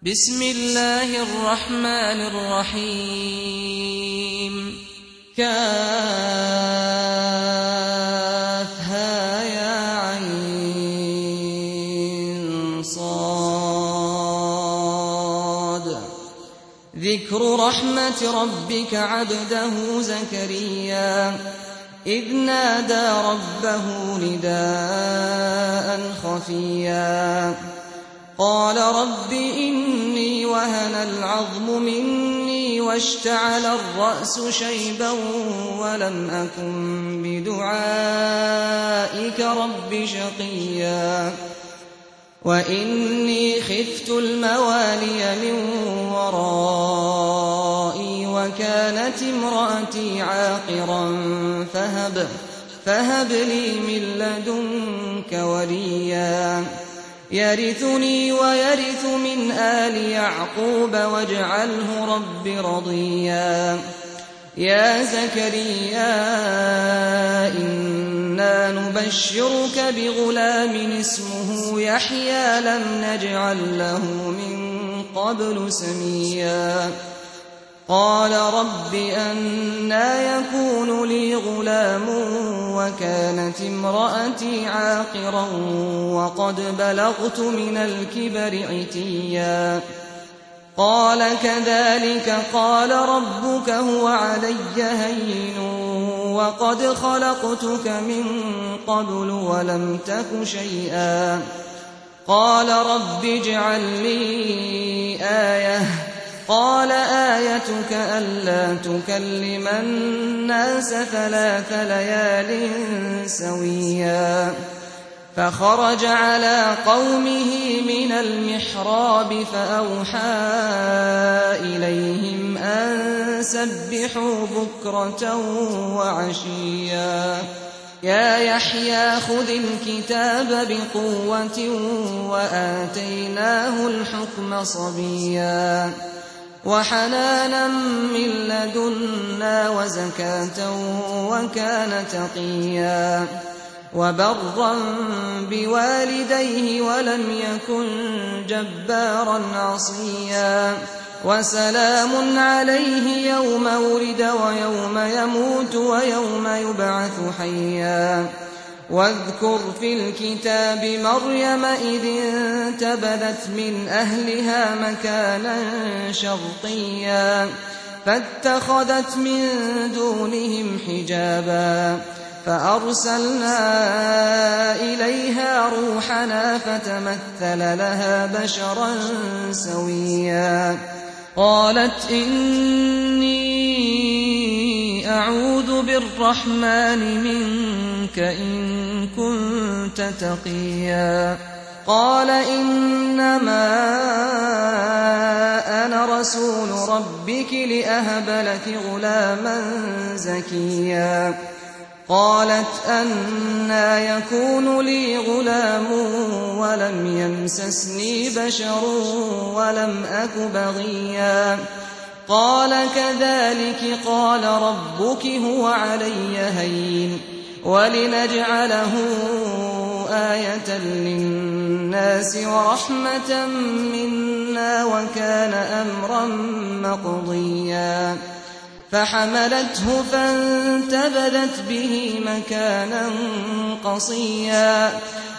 بسم الله الرحمن الرحيم كافها يا عين صاد ذكر رحمة ربك عبده زكريا إذ نادى ربه نداء خفيا قال رب إني وهن العظم مني واشتعل الرأس شيبا ولم أكن بدعائك رب شقيا وإني خفت الموالي من ورائي وكانت امرأتي عاقرا فهب لي من لدنك وليا يرثني ويرث من آل يعقوب واجعله رب رضيا يا زكريا إنا نبشرك بغلام اسمه يحيى لم نجعل له من قبل سميا قال رب أنى يكون لي غلام وكانت امرأتي عاقرا وقد بلغت من الكبر عتيا قال كذلك قال ربك هو علي هين وقد خلقتك من قبل ولم تك شيئا قال رب اجعل لي آية قال آيتك ألا تكلم الناس 3 ليال سويا فخرج على قومه من المحراب فأوحى إليهم أن سبحوا بكرة وعشيا يا يحيى خذ الكتاب بقوة وآتيناه الحكم صبيا وحنانا من لدنا وزكاة وكان تقيا وبرا بوالديه ولم يكن جبارا عصيا وسلام عليه يوم ولد ويوم يموت ويوم يبعث حيا واذكر في الكتاب مريم إذ انتبذت من أهلها مكانا شرقيا فاتخذت من دونهم حجابا فأرسلنا إليها روحنا فتمثل لها بشرا سويا قالت إني أعوذ بالرحمن منك إن كنت تقيا قال إنما أنا رسول ربك لأهب لك غلاما زكيا قالت أنى يكون لي غلام ولم يمسسني بشر ولم أك بغيا قال كذلك قال ربك هو علي هين ولنجعله آية للناس ورحمة منا وكان أمرا مقضيا فحملته فانتبذت به مكانا قصيا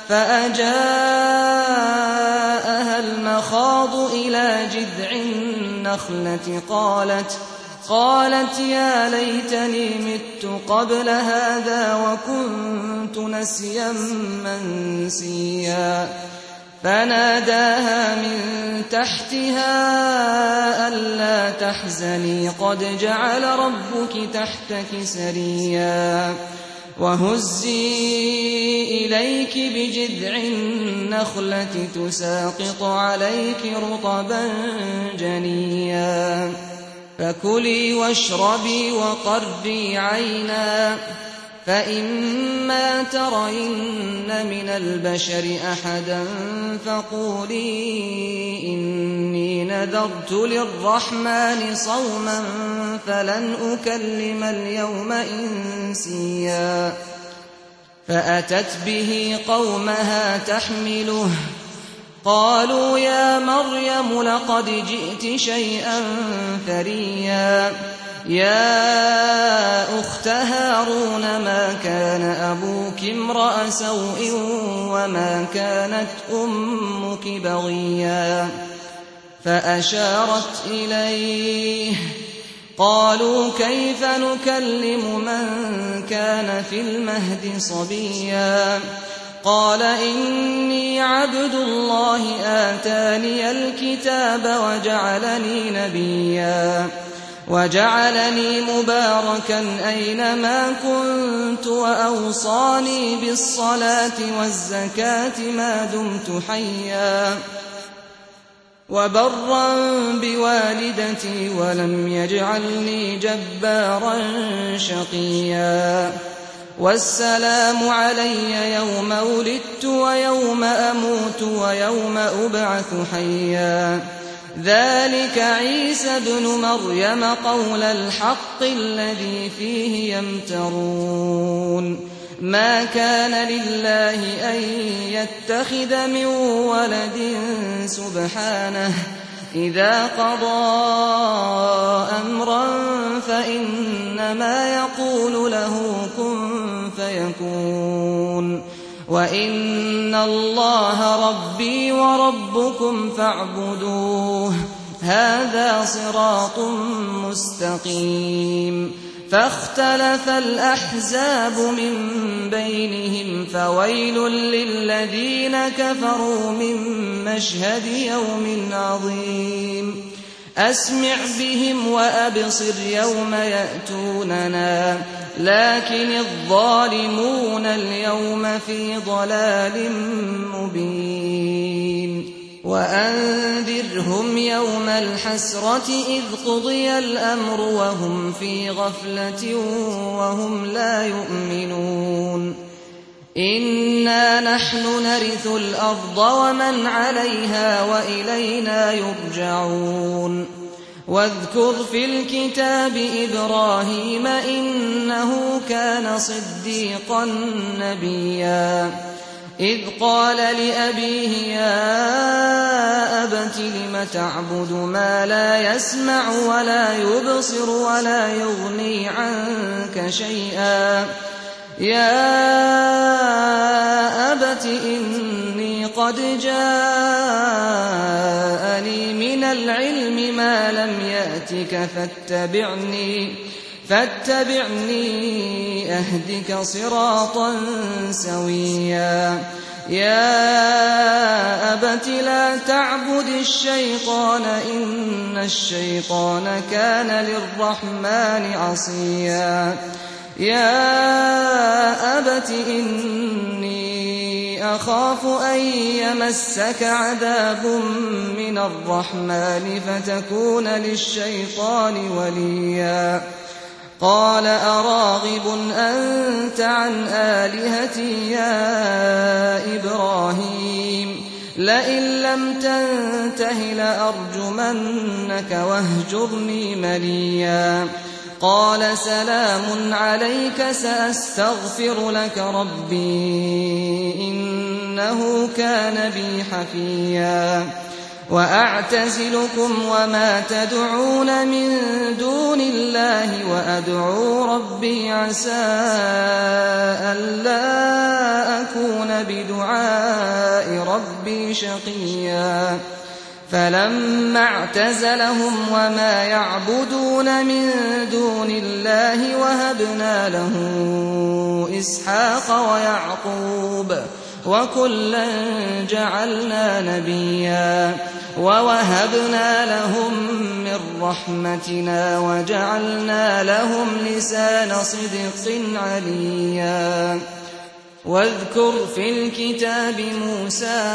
فأجاءها المخاض إلى جذع النخلة قالت يا ليتني مت قبل هذا وكنت نسيا منسيا فناداها من تحتها ألا تحزني قد جعل ربك تحتك سريا وهزي إليك بجذع النخلة تساقط عليك رطبا جنيا فكلي واشربي وقري عينا فإما ترين من البشر أحدا فقولي إني نذرت للرحمن صوما فلن أكلم اليوم إنسيا فأتت به قومها تحمله قالوا يا مريم لقد جئت شيئا فريا يا أخت هارون ما كان أبوك امرأ سوء وما كانت أمك بغيا فأشارت إليه قالوا كيف نكلم من كان في المهد صبيا قال إني عبد الله آتاني الكتاب وجعلني نبيا وجعلني مباركا أينما كنت وأوصاني بالصلاة والزكاة ما دمت حيا وبرا بوالدتي ولم يجعلني جبارا شقيا والسلام علي يوم ولدت ويوم أموت ويوم أبعث حيا ذلك عيسى ابن مريم قول الحق الذي فيه يمترون ما كان لله أن يتخذ من ولد سبحانه إذا قضى أمرا فإنما يقول له كن فيكون وإن الله ربي وربكم فاعبدوه هذا صراط مستقيم فاختلف الأحزاب من بينهم فويل للذين كفروا من مشهد يوم عظيم أسمع بهم وأبصر يوم يأتوننا لكن الظالمون اليوم في ضلال مبين وأنذرهم يوم الحسرة إذ قضي الأمر وهم في غفلة وهم لا يؤمنون إنا نحن نرث الأرض ومن عليها وإلينا يرجعون واذكر في الكتاب إبراهيم إنه كان صديقا نبيا إذ قال لأبيه يا أبت لم تعبد ما لا يسمع ولا يبصر ولا يغني عنك شيئا يا أبت إني قد جاءني من العلم ما لم يأتك فاتبعني أهدك صراطا سويا يا أبت لا تعبد الشيطان إن الشيطان كان للرحمن عصيا يا أبت إني أخاف أن يمسك عذاب من الرحمن فتكون للشيطان وليا قال أراغب أنت عن آلهتي يا إبراهيم لئن لم تنته لأرجمنك واهجرني مليا قال سلام عليك سأستغفر لك ربي إنه كان بي حفيا وأعتزلكم وما تدعون من دون الله وأدعو ربي عسى ألا أكون بدعاء ربي شقيا فلما اعتزلهم وما يعبدون من دون الله وهبنا له إسحاق ويعقوب وكلا جعلنا نبيا ووهبنا لهم من رحمتنا وجعلنا لهم لسان صدق عليا واذكر في الكتاب موسى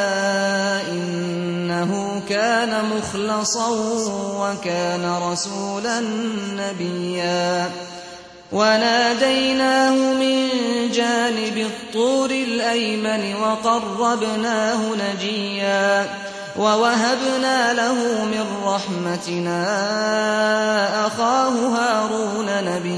إنه كان مخلصا وكان رسولا نبيا وناديناه من جانب الطور الأيمن وقربناه نجيا ووهبنا له من رحمتنا أخاه هارون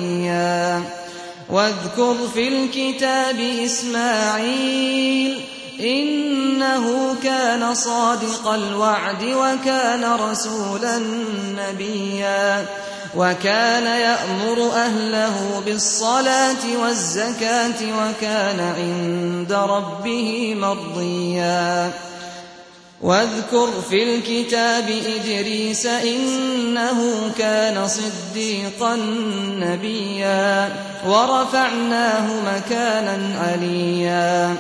نبيا واذكر في الكتاب إسماعيل إنه كان صادق الوعد وكان رسولا نبيا وكان يأمر أهله بالصلاة والزكاة وكان عند ربه مرضيا واذكر في الكتاب إدريس إنه كان صديقا نبيا ورفعناه مكانا عليا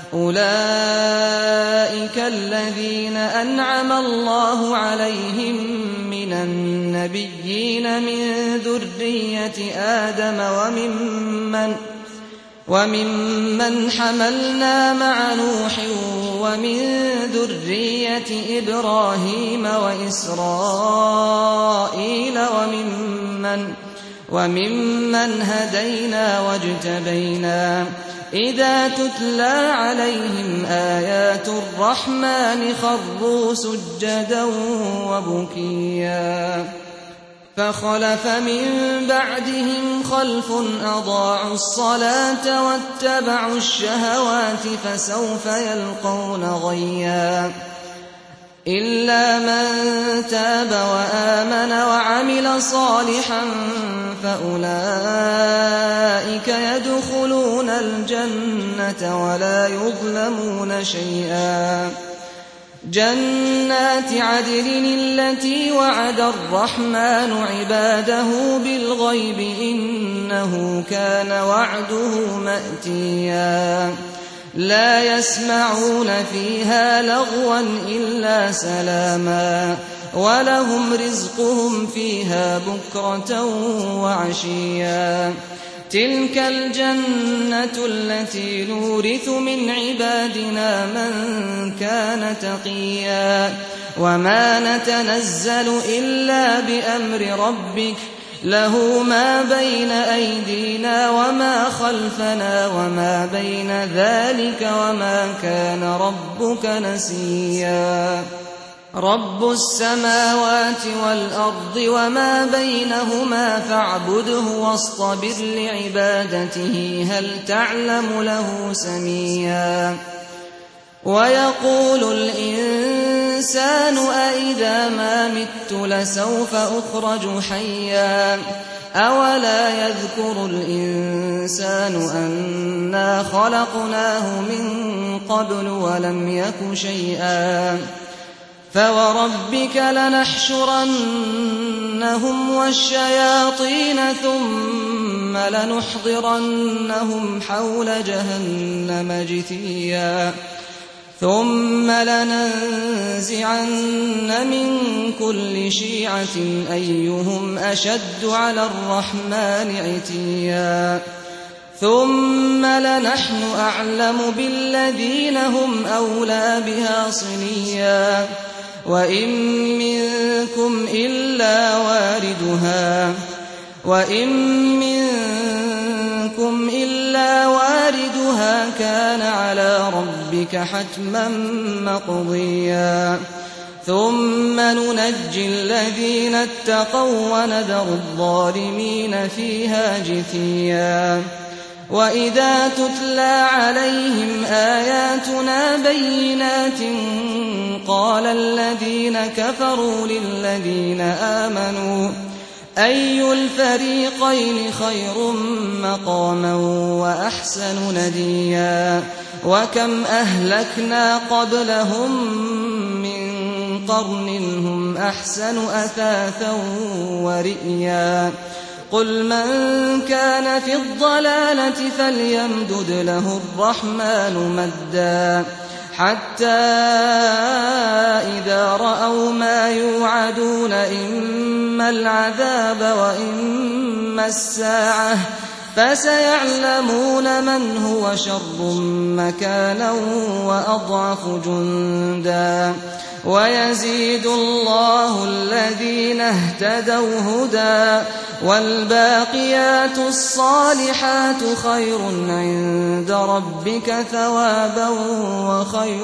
أولئك الذين أنعم الله عليهم من النبيين من ذرية آدم وممن حملنا مع نوح ومن ذرية إبراهيم وإسرائيل وممن هدينا واجتبينا إذا تتلى عليهم آيات الرحمن خروا سجدا وبكيا فخلف من بعدهم خلف أضاعوا الصلاة واتبعوا الشهوات فسوف يلقون غيا إلا من تاب وآمن وعمل صالحا فأولئك يدخلون الجنة ولا يظلمون شيئا جنات عدن التي وعد الرحمن عباده بالغيب إنه كان وعده مأتيا لا يسمعون فيها لغوا إلا سلاما ولهم رزقهم فيها بكرة وعشيا تلك الجنة التي نورث من عبادنا من كان تقيا وما نتنزل إلا بأمر ربك له ما بين أيدينا وما خلفنا وما بين ذلك وما كان ربك نسيا رب السماوات والأرض وما بينهما فاعبده واصطبر لعبادته هل تعلم له سميا ويقول الإنسان أإذا ما مت لسوف أخرج حيا أولا يذكر الإنسان أنا خلقناه من قبل ولم يك شيئا فوربك لنحشرنهم والشياطين ثم لنحضرنهم حول جهنم جثيا ثم لننزعن من كل شيعة أيهم أشد على الرحمن عتيا ثم لنحن أعلم بالذين هم أولى بها صليا وإن منكم إلا واردها كان على ربك حتما مقضيا ثم ننجي الذين اتقوا ونذر الظالمين فيها جثيا وإذا تتلى عليهم آياتنا بينات قال الذين كفروا للذين آمنوا أي الفريقين خير مقاما وأحسن نديا وكم أهلكنا قبلهم من قرن هم أحسن أثاثا ورئيا قل من كان في الضلالة فليمدد له الرحمن مدا حتى إذا رأوا ما يوعدون إما العذاب وإما الساعة فسيعلمون من هو شر مكانا وأضعف جندا ويزيد الله الذين اهتدوا هدى والباقيات الصالحات خير عند ربك ثوابا وخير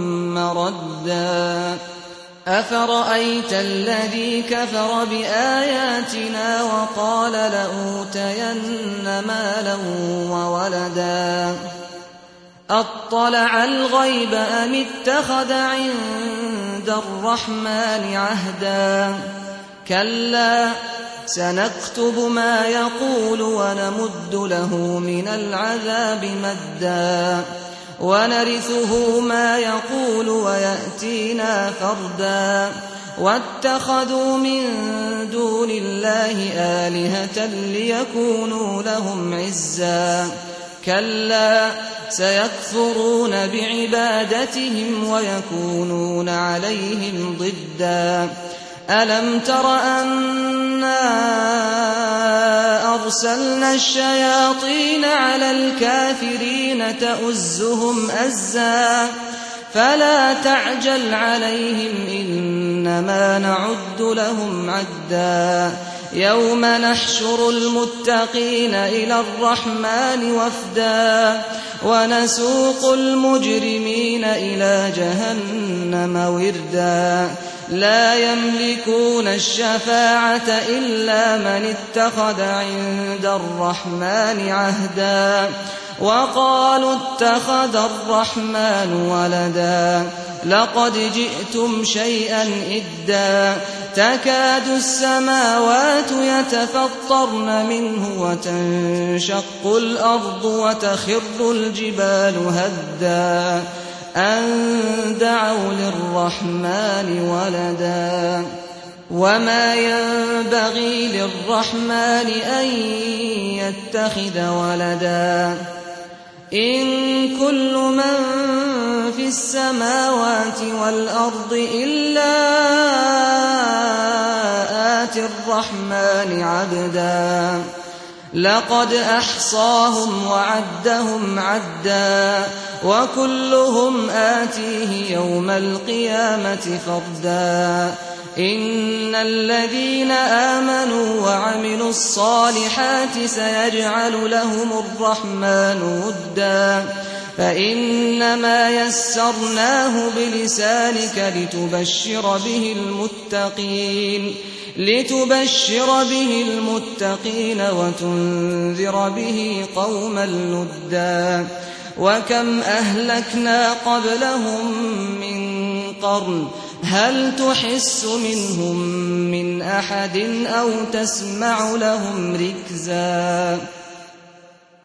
مردا أفرأيت الذي كفر بآياتنا وقال لأوتين مالا وولدا أطلع الغيب أم اتخذ عند الرحمن عهدا كلا سنكتب ما يقول ونمد له من العذاب مدا ونرثه ما يقول ويأتينا فردا واتخذوا من دون الله آلهة ليكونوا لهم عزا كلا سيكفرون بعبادتهم ويكونون عليهم ضدا ألم تر أنا أرسلنا الشياطين على الكافرين تؤزهم أزا فلا تعجل عليهم إنما نعد لهم عدا يوم نحشر المتقين إلى الرحمن وفدا ونسوق المجرمين إلى جهنم وردا لا يملكون الشفاعة إلا من اتخذ عند الرحمن عهدا وقالوا اتخذ الرحمن ولدا لقد جئتم شيئا إدا تكاد السماوات يتفطرن منه وتنشق الأرض وتخر الجبال هدا أن دعوا للرحمن ولدا وما ينبغي للرحمن أن يتخذ ولدا إن كل من في السماوات والأرض إلا آتي الرحمن عبدا لقد أحصاهم وعدهم عدا وكلهم آتيه يوم القيامة فردا إن الذين آمنوا وعملوا الصالحات سيجعل لهم الرحمن ودا فإنما يسرناه بلسانك لتبشر به المتقين وتنذر به قوما لدا وكم أهلكنا قبلهم من قرن هل تحس منهم من أحد أو تسمع لهم ركزا